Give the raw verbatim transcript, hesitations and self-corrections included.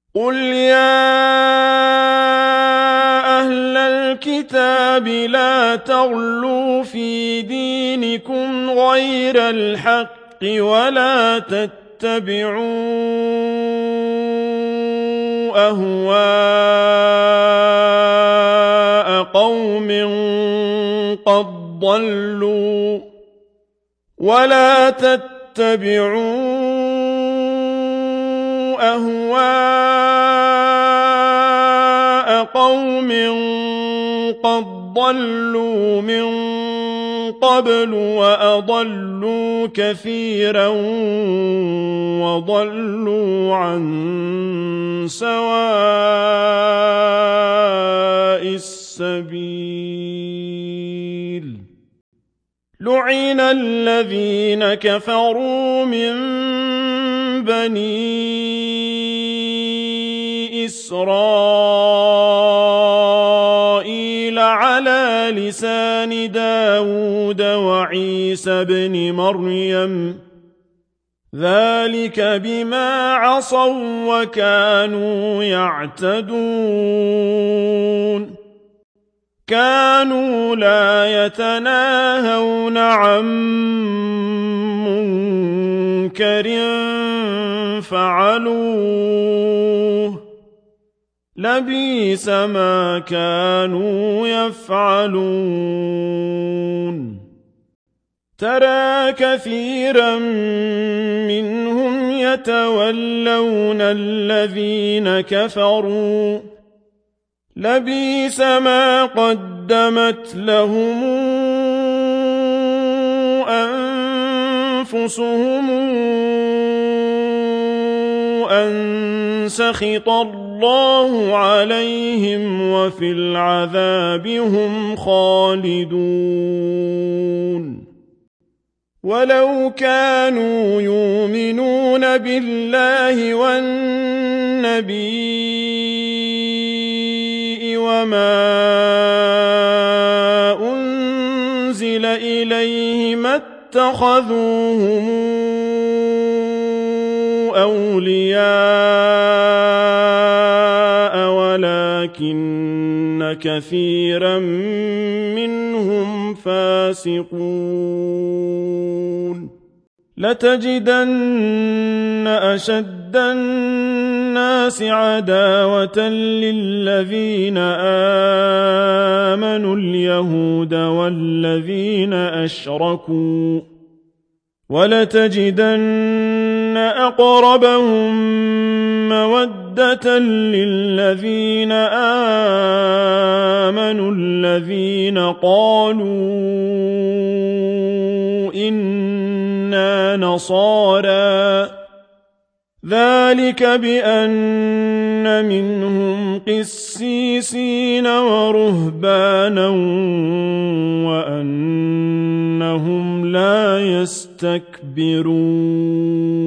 قُلْ يَا أَهْلَ الْكِتَابِ لَا تَغْلُوا فِي دِينِكُمْ غَيْرَ الْحَقِّ وَلَا تَتَّبِعُوا أَهْوَاءَ قَوْمٍ قَدْ ضَلُّوا وَلَا تَتَّبِعُوا أَهْوَاءَ قَوْمٍ قَدْ ضَلُّوا مِن قَبْلُ وَأَضَلُّوا كَثِيرًا وَضَلُّوا عَن سَوَاءِ السَّبِيلِ لُعِنَ الَّذِينَ كَفَرُوا مِن بَنِي إِسْرَائِيلَ عَلَىٰ لِسَانِ دَاوُودَ وَعِيسَى ابْنِ مَرْيَمَ ذَٰلِكَ بِمَا عَصَوا وَّكَانُوا يَعْتَدُونَ كَانُوا لَا يَتَنَاهَوْنَ عَن مُّنكَرٍ فَعَلُوهُ لَبِئْسَ مَا كَانُوا يَفْعَلُونَ تَرَىٰ كَثِيرًا مِّنْهُمْ يَتَوَلَّوْنَ الَّذِينَ كَفَرُوا لَبِئْسَ مَا قَدَّمَتْ لَهُمْ أَنفُسُهُمْ أَن سَخِطَ اللَّهُ عَلَيْهِمْ وَفِي الْعَذَابِ هُمْ خَالِدُونَ وَلَوْ كَانُوا يُؤْمِنُونَ بِاللَّهِ وَالنَّبِيِّ وَمَا أُنزِلَ إِلَيْهِ مَا اتَّخَذُوهُمْ أَوْلِيَاءَ وَلَٰكِنَّ كَثِيرًا مِّنْهُمْ فَاسِقُونَ لَتَجِدَنَّ أَشَدَّ النَّاسِ عَدَاوَةً لِّلَّذِينَ آمَنُوا الْيَهُودَ وَالَّذِينَ أَشْرَكُوا وَلَتَجِدَنَّ أَقْرَبَهُم مَّوَدَّةً لِّلَّذِينَ آمَنُوا الَّذِينَ قَالُوا إِنَّا نَصَارَىٰ ذَٰلِكَ بِأَنَّ مِنْهُمْ قِسِّيسِينَ وَرُهْبَانًا وَأَنَّهُمْ لَا يَسْتَكْبِرُونَ